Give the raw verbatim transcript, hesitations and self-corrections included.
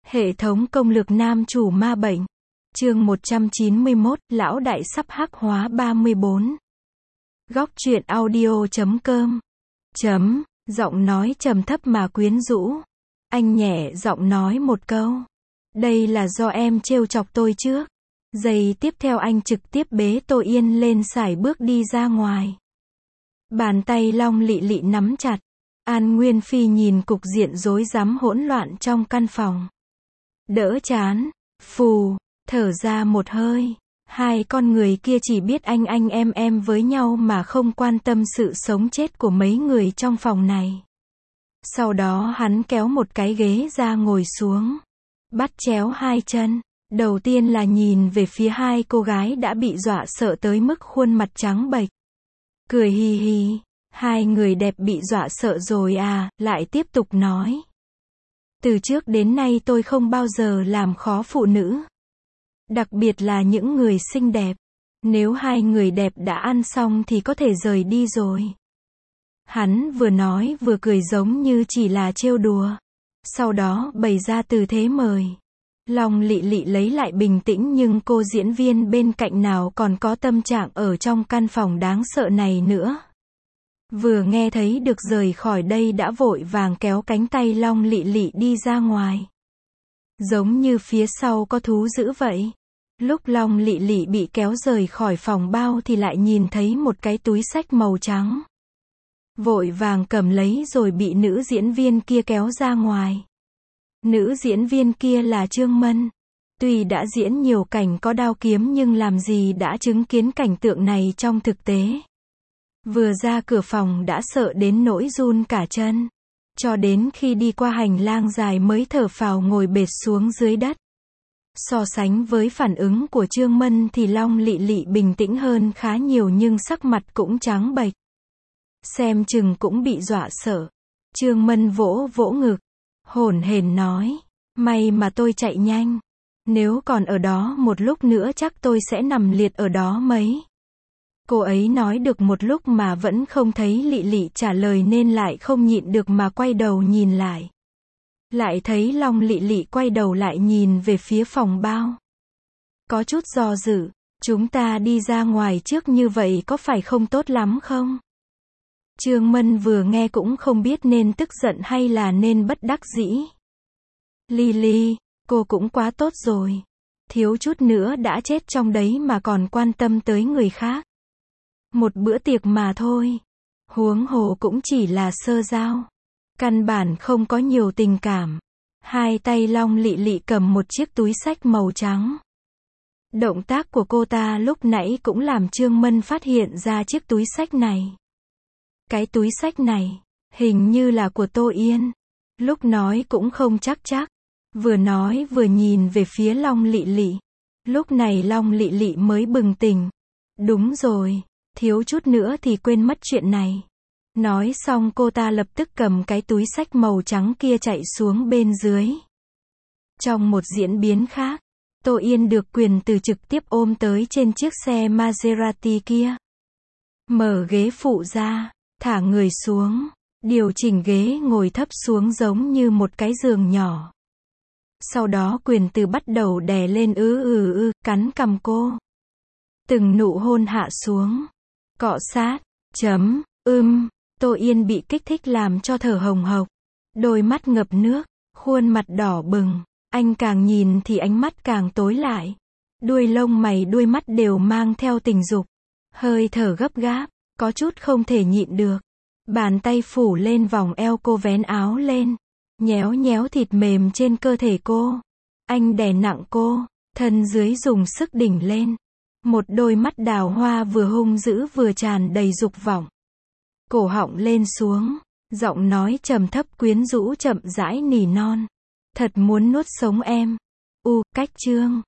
Hệ thống công lược nam chủ ma bệnh. Chương một trăm chín mươi mốt, lão đại sắp hắc hóa ba mươi bốn. Góc truyện audio chấm com. Chấm, giọng nói trầm thấp mà quyến rũ. Anh nhẹ giọng nói một câu. Đây là do em trêu chọc tôi trước. Giây tiếp theo anh trực tiếp bế Tô Yên lên sải bước đi ra ngoài. Bàn tay Long Lị Lị nắm chặt. An Nguyên Phi nhìn cục diện rối rắm hỗn loạn trong căn phòng. Đỡ chán, phù, thở ra một hơi. Hai con người kia chỉ biết anh anh em em với nhau mà không quan tâm sự sống chết của mấy người trong phòng này. Sau đó hắn kéo một cái ghế ra ngồi xuống. Bắt chéo hai chân. Đầu tiên là nhìn về phía hai cô gái đã bị dọa sợ tới mức khuôn mặt trắng bệch. Cười hì hì. Hai người đẹp bị dọa sợ rồi à, lại tiếp tục nói. Từ trước đến nay tôi không bao giờ làm khó phụ nữ. Đặc biệt là những người xinh đẹp. Nếu hai người đẹp đã ăn xong thì có thể rời đi rồi. Hắn vừa nói vừa cười giống như chỉ là trêu đùa. Sau đó bày ra tư thế mời. Long Lị Lị lấy lại bình tĩnh nhưng cô diễn viên bên cạnh nào còn có tâm trạng ở trong căn phòng đáng sợ này nữa. Vừa nghe thấy được rời khỏi đây đã vội vàng kéo cánh tay Long Lị Lị đi ra ngoài. Giống như phía sau có thú dữ vậy. Lúc Long Lị Lị bị kéo rời khỏi phòng bao thì lại nhìn thấy một cái túi xách màu trắng. Vội vàng cầm lấy rồi bị nữ diễn viên kia kéo ra ngoài. Nữ diễn viên kia là Trương Mân. Tuy đã diễn nhiều cảnh có đao kiếm nhưng làm gì đã chứng kiến cảnh tượng này trong thực tế. Vừa ra cửa phòng đã sợ đến nỗi run cả chân. Cho đến khi đi qua hành lang dài mới thở phào ngồi bệt xuống dưới đất. So sánh với phản ứng của Trương Mân thì Long Lị Lị bình tĩnh hơn khá nhiều nhưng sắc mặt cũng trắng bệch. Xem chừng cũng bị dọa sợ. Trương Mân vỗ vỗ ngực. Hổn hển nói. May mà tôi chạy nhanh. Nếu còn ở đó một lúc nữa chắc tôi sẽ nằm liệt ở đó mấy. Cô ấy nói được một lúc mà vẫn không thấy Lị Lị trả lời nên lại không nhịn được mà quay đầu nhìn lại. Lại thấy Long Lị Lị quay đầu lại nhìn về phía phòng bao. Có chút do dự, chúng ta đi ra ngoài trước như vậy có phải không tốt lắm không? Trương Mân vừa nghe cũng không biết nên tức giận hay là nên bất đắc dĩ. Lị Lị, cô cũng quá tốt rồi. Thiếu chút nữa đã chết trong đấy mà còn quan tâm tới người khác. Một bữa tiệc mà thôi. Huống hồ cũng chỉ là sơ giao. Căn bản không có nhiều tình cảm. Hai tay Long Lị Lị cầm một chiếc túi xách màu trắng. Động tác của cô ta lúc nãy cũng làm Trương Mân phát hiện ra chiếc túi xách này. Cái túi xách này, hình như là của Tô Yên. Lúc nói cũng không chắc chắc. Vừa nói vừa nhìn về phía Long Lị Lị. Lúc này Long Lị Lị mới bừng tỉnh. Đúng rồi, thiếu chút nữa thì quên mất chuyện này. Nói xong cô ta lập tức cầm cái túi xách màu trắng kia chạy xuống bên dưới. Trong một diễn biến khác, Tô Yên được quyền từ trực tiếp ôm tới trên chiếc xe Maserati kia. Mở ghế phụ ra, thả người xuống, điều chỉnh ghế ngồi thấp xuống giống như một cái giường nhỏ. Sau đó quyền từ bắt đầu đè lên ư ư ư, cắn cằm cô. Từng nụ hôn hạ xuống, cọ sát, chấm, ưm. Tô Yên bị kích thích làm cho thở hồng hộc. Đôi mắt ngập nước, khuôn mặt đỏ bừng. Anh càng nhìn thì ánh mắt càng tối lại. Đuôi lông mày đuôi mắt đều mang theo tình dục. Hơi thở gấp gáp, có chút không thể nhịn được. Bàn tay phủ lên vòng eo cô vén áo lên. Nhéo nhéo thịt mềm trên cơ thể cô. Anh đè nặng cô, thân dưới dùng sức đỉnh lên. Một đôi mắt đào hoa vừa hung dữ vừa tràn đầy dục vọng. Cổ họng lên xuống, giọng nói trầm thấp quyến rũ chậm rãi nỉ non. Thật muốn nuốt sống em. U, cách chương.